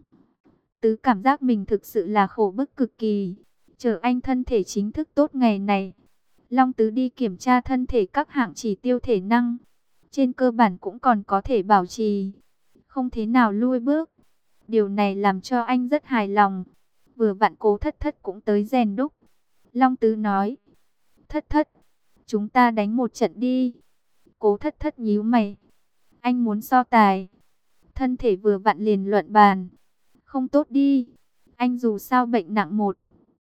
Tứ cảm giác mình thực sự là khổ bức cực kỳ. Chờ anh thân thể chính thức tốt ngày này, Long Tứ đi kiểm tra thân thể các hạng chỉ tiêu thể năng. Trên cơ bản cũng còn có thể bảo trì. Không thế nào lui bước. Điều này làm cho anh rất hài lòng. Vừa vặn Cố Thất Thất cũng tới rèn đúc. Long Tứ nói. Thất Thất, chúng ta đánh một trận đi. Cố Thất Thất nhíu mày. Anh muốn so tài. Thân thể vừa vặn liền luận bàn. Không tốt đi. Anh dù sao bệnh nặng một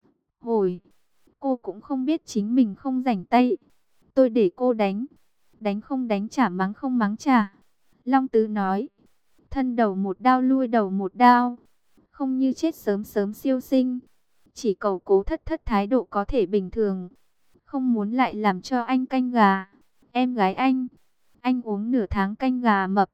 hồi. Cô cũng không biết chính mình không rảnh tay. Tôi để cô đánh. Đánh không đánh trả, mắng không mắng trả. Long Tứ nói. Thân đầu một đao lui đầu một đao. Không như chết sớm sớm siêu sinh. Chỉ cầu Cố Thất Thất thái độ có thể bình thường. Không muốn lại làm cho anh canh gà. Em gái anh uống nửa tháng canh gà mập.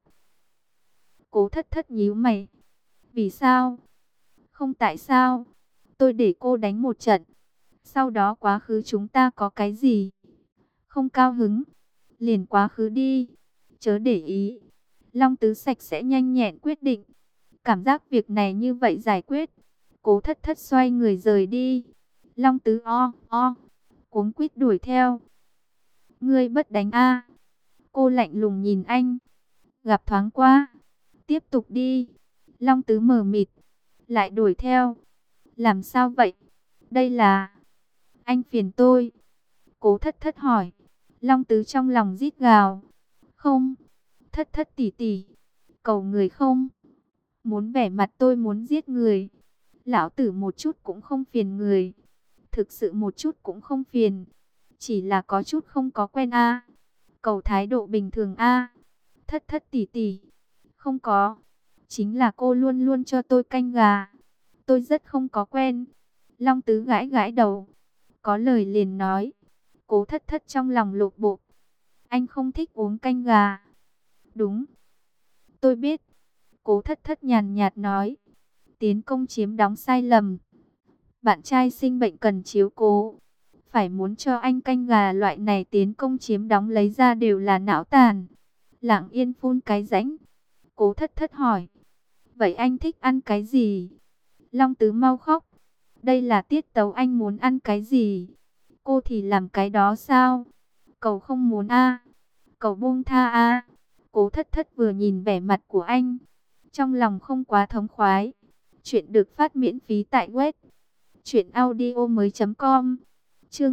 Cố Thất Thất nhíu mày. Vì sao? Không tại sao. Tôi để cô đánh một trận. Sau đó quá khứ chúng ta có cái gì? Không cao hứng. Liền quá khứ đi. Chớ để ý. Long Tứ sạch sẽ nhanh nhẹn quyết định. Cảm giác việc này như vậy giải quyết. Cố Thất Thất xoay người rời đi. Long Tứ cuống quýt đuổi theo. Ngươi bất đánh a? Cô lạnh lùng nhìn anh. Gặp thoáng qua. Tiếp tục đi. Long Tứ mờ mịt. Lại đuổi theo. Làm sao vậy? Đây là... Anh phiền tôi. Cố Thất Thất hỏi. Long Tứ trong lòng rít gào. Không. Thất Thất tỷ tỷ. Cầu người không. Muốn vẻ mặt tôi muốn giết người. Lão tử một chút cũng không phiền người. Thực sự một chút cũng không phiền. Chỉ là có chút không có quen a. Cầu thái độ bình thường a. Thất Thất tỷ tỷ. Không có, chính là cô luôn luôn cho tôi canh gà. Tôi rất không có quen. Long Tứ gãi gãi đầu, có lời liền nói. Cố Thất Thất trong lòng lột bột. Anh không thích uống canh gà. Đúng, tôi biết. Cố Thất Thất nhàn nhạt nói. Tiến công chiếm đóng sai lầm. Bạn trai sinh bệnh cần chiếu cố. Phải muốn cho anh canh gà loại này tiến công chiếm đóng lấy ra đều là não tàn. Lặng Yên phun cái rãnh. Cố Thất Thất hỏi. Vậy anh thích ăn cái gì? Long Tứ mau khóc. Đây là tiết tấu, anh muốn ăn cái gì? Cô thì làm cái đó sao? Cậu không muốn a? Cậu buông tha a? Cố Thất Thất vừa nhìn vẻ mặt của anh, trong lòng không quá thống khoái. Chuyện được phát miễn phí tại web truyệnaudiomoi.com. Chương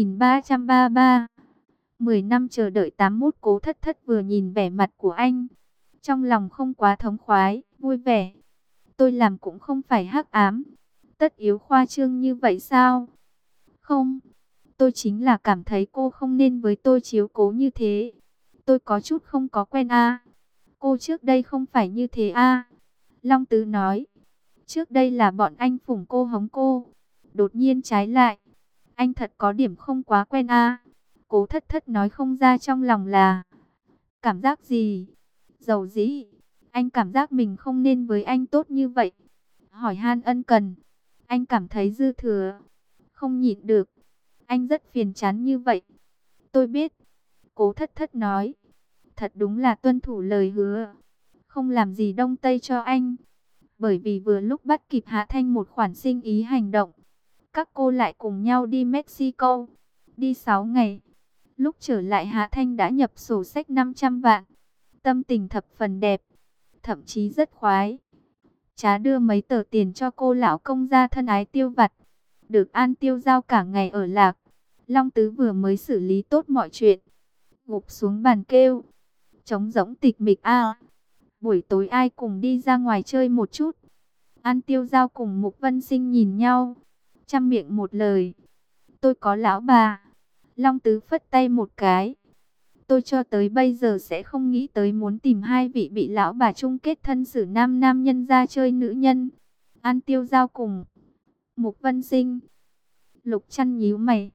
2333. 10 năm chờ đợi 81. Cố Thất Thất vừa nhìn vẻ mặt của anh, trong lòng không quá thống khoái, vui vẻ. Tôi làm cũng không phải hắc ám, tất yếu khoa trương như vậy sao? Không, tôi chính là cảm thấy cô không nên với tôi chiếu cố như thế. Tôi có chút không có quen a. Cô trước đây không phải như thế a. Long Tứ nói. Trước đây là bọn anh phủng cô hống cô. Đột nhiên trái lại. Anh thật có điểm không quá quen a. Cố Thất Thất nói không ra trong lòng là cảm giác gì. Dầu dĩ. Anh cảm giác mình không nên với anh tốt như vậy. Hỏi han ân cần. Anh cảm thấy dư thừa. Không nhịn được. Anh rất phiền chán như vậy. Tôi biết. Cố Thất Thất nói. Thật đúng là tuân thủ lời hứa. Không làm gì đông tây cho anh. Bởi vì vừa lúc bắt kịp Hạ Thanh một khoản sinh ý hành động. Các cô lại cùng nhau đi Mexico. Đi 6 ngày. Lúc trở lại Hạ Thanh đã nhập sổ sách 500 vạn. Tâm tình thập phần đẹp. Thậm chí rất khoái. Trá đưa mấy tờ tiền cho cô lão công gia thân ái tiêu vặt. Được An tiêu giao cả ngày ở lạc. Long Tứ vừa mới xử lý tốt mọi chuyện. Gục xuống bàn kêu. Trống rỗng tịch mịch a. Buổi tối ai cùng đi ra ngoài chơi một chút. An tiêu giao cùng Mục Vân Sinh nhìn nhau. Trăm miệng một lời. Tôi có lão bà. Long Tứ phất tay một cái. Tôi cho tới bây giờ sẽ không nghĩ tới muốn tìm hai vị bị lão bà chung kết thân xử nam nam nhân ra chơi nữ nhân. An tiêu giao cùng Mục Vân Sinh. Lục Chăn nhíu mày.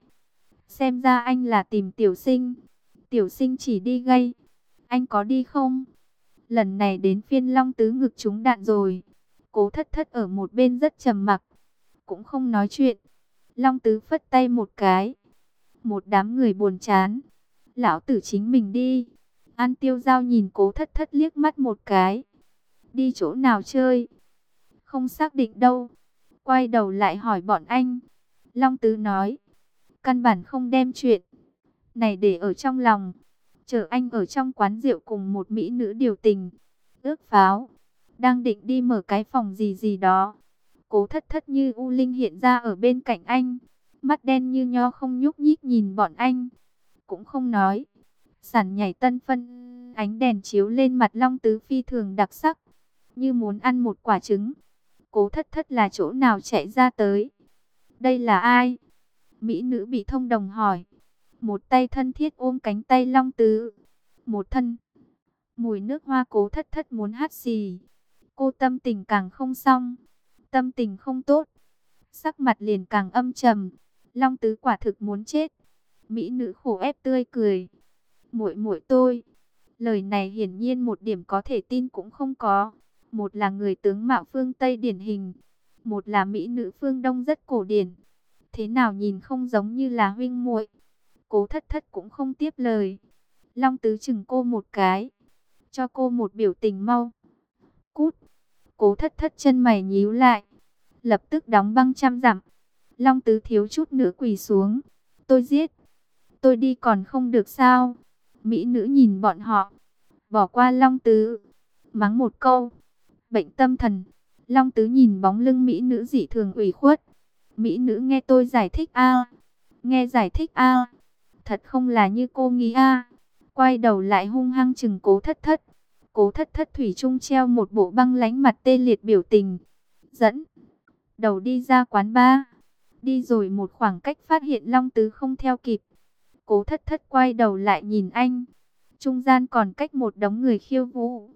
Xem ra anh là tìm Tiểu Sinh. Tiểu Sinh chỉ đi gây. Anh có đi không? Lần này đến phiên Long Tứ ngực trúng đạn rồi. Cố Thất Thất ở một bên rất trầm mặc, cũng không nói chuyện. Long Tứ phất tay một cái. Một đám người buồn chán. Lão tử chính mình đi. An tiêu giao nhìn Cố Thất Thất liếc mắt một cái. Đi chỗ nào chơi? Không xác định đâu. Quay đầu lại hỏi bọn anh. Long Tứ nói. Căn bản không đem chuyện này để ở trong lòng. Chờ anh ở trong quán rượu cùng một mỹ nữ điều tình. Ước pháo. Đang định đi mở cái phòng gì gì đó. Cố Thất Thất như u linh hiện ra ở bên cạnh anh. Mắt đen như nho không nhúc nhích nhìn bọn anh. Cũng không nói. Sàn nhảy tân phân. Ánh đèn chiếu lên mặt Long Tứ phi thường đặc sắc. Như muốn ăn một quả trứng. Cố Thất Thất là chỗ nào chạy ra tới? Đây là ai? Mỹ nữ bị thông đồng hỏi. Một tay thân thiết ôm cánh tay Long Tứ. Một thân mùi nước hoa. Cố Thất Thất muốn hắt xì. Cô tâm tình càng không xong. Tâm tình không tốt. Sắc mặt liền càng âm trầm. Long Tứ quả thực muốn chết. Mỹ nữ khổ ép tươi cười. Muội muội tôi. Lời này hiển nhiên một điểm có thể tin cũng không có. Một là người tướng mạo phương Tây điển hình. Một là mỹ nữ phương Đông rất cổ điển. Thế nào nhìn không giống như là huynh muội. Cố Thất Thất cũng không tiếp lời. Long Tứ chừng cô một cái. Cho cô một biểu tình mau. Cút. Cố Thất Thất chân mày nhíu lại. Lập tức đóng băng 100 dặm. Long Tứ thiếu chút nữa quỳ xuống. Tôi giết. Tôi đi còn không được sao? Mỹ nữ nhìn bọn họ. Bỏ qua Long Tứ. Mắng một câu. Bệnh tâm thần. Long Tứ nhìn bóng lưng mỹ nữ dị thường ủy khuất. Mỹ nữ nghe tôi giải thích a. Nghe giải thích a. Thật không là như cô nghĩ a. Quay đầu lại hung hăng chừng Cố Thất Thất. Cố Thất Thất thủy chung treo một bộ băng lãnh mặt tê liệt biểu tình. Dẫn đầu đi ra quán bar. Đi rồi một khoảng cách phát hiện Long Tứ không theo kịp. Cố Thất Thất quay đầu lại nhìn anh. Trung gian còn cách một đống người khiêu vũ.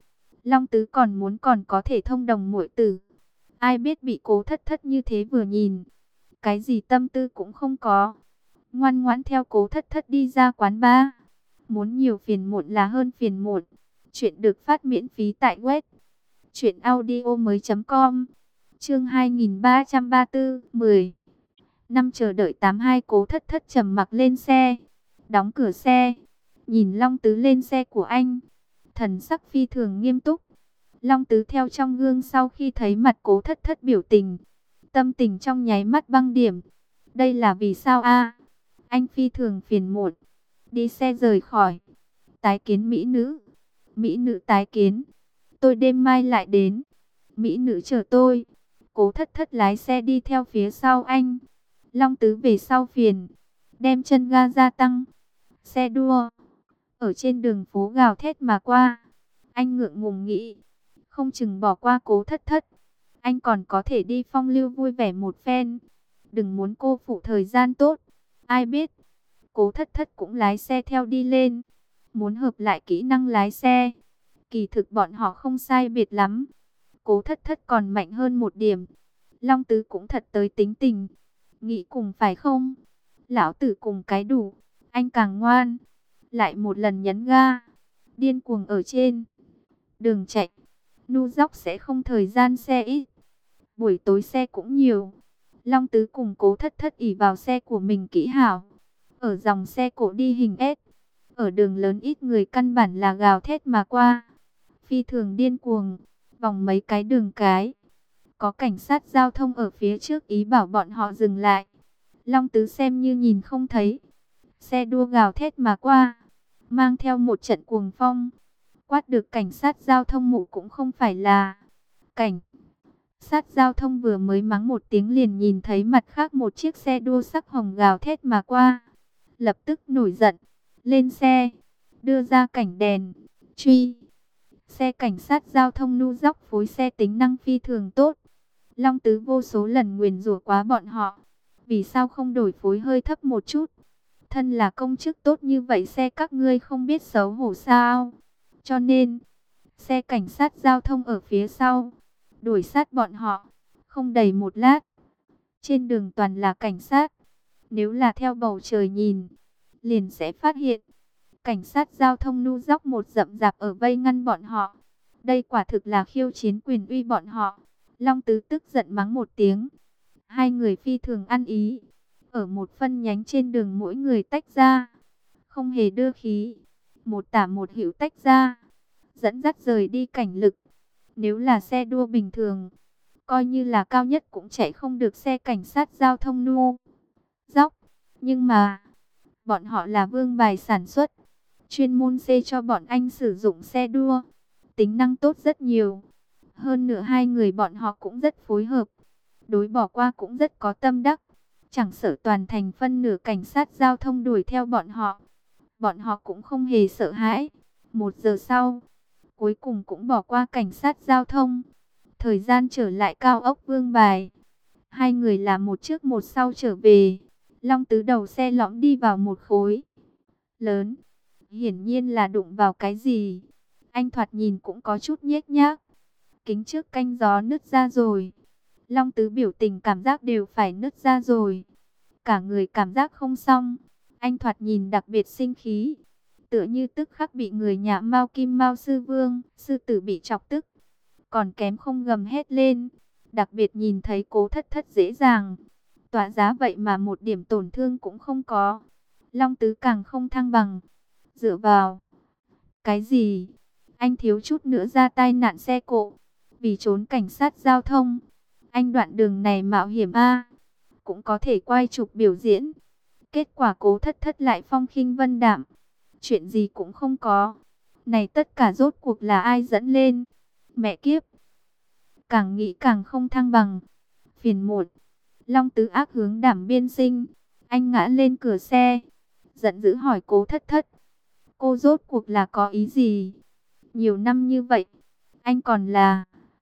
Long Tứ còn có thể thông đồng muội tử. Ai biết bị Cố Thất Thất như thế vừa nhìn, cái gì tâm tư cũng không có, ngoan ngoãn theo Cố Thất Thất đi ra quán bar. Muốn nhiều phiền muộn là hơn phiền muộn. Chuyện được phát miễn phí tại web truyệnaudiomoi.com. Chương 2334, 10 năm chờ đợi 82. Cố Thất Thất trầm mặc lên xe, đóng cửa xe, nhìn Long Tứ lên xe của anh, thần sắc phi thường nghiêm túc. Long Tứ theo trong gương, sau khi thấy mặt Cố Thất Thất biểu tình, tâm tình trong nháy mắt băng điểm. Đây là vì sao a? Anh phi thường phiền muộn, đi xe rời khỏi. Tái kiến mỹ nữ. Mỹ nữ tái kiến. Tôi đêm mai lại đến. Mỹ nữ chờ tôi. Cố Thất Thất lái xe đi theo phía sau anh. Long Tứ về sau phiền, đem chân ga gia tăng. Xe đua ở trên đường phố gào thét mà qua. Anh ngượng ngùng nghĩ, không chừng bỏ qua Cố Thất Thất, anh còn có thể đi phong lưu vui vẻ một phen. Đừng muốn cô phụ thời gian tốt. Ai biết Cố Thất Thất cũng lái xe theo đi lên, muốn hợp lại kỹ năng lái xe. Kỳ thực bọn họ không sai biệt lắm, Cố Thất Thất còn mạnh hơn một điểm. Long Tứ cũng thật tới tính tình, nghĩ cùng phải không? Lão tử cùng cái đủ, anh càng ngoan. Lại một lần nhấn ga, điên cuồng ở trên đường chạy. Nu dóc sẽ không thời gian xe ít, buổi tối xe cũng nhiều. Long Tứ cùng Cố Thất Thất ỉ vào xe của mình kỹ hảo, ở dòng xe cổ đi hình S. Ở đường lớn ít người, căn bản là gào thét mà qua, phi thường điên cuồng, vòng mấy cái đường cái. Có cảnh sát giao thông ở phía trước ý bảo bọn họ dừng lại. Long Tứ xem như nhìn không thấy. Xe đua gào thét mà qua, mang theo một trận cuồng phong. Quát được cảnh sát giao thông mụ cũng không phải là. Cảnh sát giao thông vừa mới mắng một tiếng liền nhìn thấy mặt khác một chiếc xe đua sắc hồng gào thét mà qua. Lập tức nổi giận, lên xe, đưa ra cảnh đèn, truy. Xe cảnh sát giao thông nu dóc phối xe tính năng phi thường tốt. Long Tứ vô số lần nguyền rủa quá bọn họ, vì sao không đổi phối hơi thấp một chút? Thân là công chức tốt như vậy, xe các ngươi không biết xấu hổ sao? Cho nên, xe cảnh sát giao thông ở phía sau, đuổi sát bọn họ. Không đầy một lát, trên đường toàn là cảnh sát. Nếu là theo bầu trời nhìn, liền sẽ phát hiện, cảnh sát giao thông nu dóc một rậm rạp ở vây ngăn bọn họ. Đây quả thực là khiêu chiến quyền uy bọn họ. Long Tứ tức giận mắng một tiếng. Hai người phi thường ăn ý, ở một phân nhánh trên đường mỗi người tách ra, không hề đưa khí, một tả một hữu tách ra, dẫn dắt rời đi cảnh lực. Nếu là xe đua bình thường, coi như là cao nhất cũng chạy không được xe cảnh sát giao thông nu dóc. Nhưng mà, bọn họ là vương bài sản xuất, chuyên môn xây cho bọn anh sử dụng xe đua, tính năng tốt rất nhiều. Hơn nữa hai người bọn họ cũng rất phối hợp, đối bỏ qua cũng rất có tâm đắc. Chẳng sợ toàn thành phân nửa cảnh sát giao thông đuổi theo bọn họ cũng không hề sợ hãi. 1 giờ sau, cuối cùng cũng bỏ qua cảnh sát giao thông. Thời gian trở lại cao ốc Vương Bài, hai người là một trước một sau trở về. Long Tứ đầu xe lõm đi vào một khối lớn, hiển nhiên là đụng vào cái gì. Anh thoạt nhìn cũng có chút nhếch nhác, kính trước canh gió nứt ra rồi. Long Tứ biểu tình cảm giác đều phải nứt ra rồi, cả người cảm giác không xong. Anh thoạt nhìn đặc biệt sinh khí, tựa như tức khắc bị người nhà Mao Kim Mao sư vương, sư tử bị chọc tức, còn kém không gầm hét lên. Đặc biệt nhìn thấy Cố Thất Thất dễ dàng tỏa giá vậy mà một điểm tổn thương cũng không có. Long Tứ càng không thăng bằng. Dựa vào cái gì? Anh thiếu chút nữa ra tai nạn xe cộ, vì trốn cảnh sát giao thông. Anh đoạn đường này mạo hiểm a, cũng có thể quay chụp biểu diễn. Kết quả Cố Thất Thất lại phong khinh vân đạm, chuyện gì cũng không có. Này tất cả rốt cuộc là ai dẫn lên? Mẹ kiếp! Càng nghĩ càng không thăng bằng, phiền muộn. Long Tứ ác hướng Đảm Biên Sinh. Anh ngã lên cửa xe, giận dữ hỏi Cố Thất Thất, cô rốt cuộc là có ý gì? Nhiều năm như vậy, anh còn là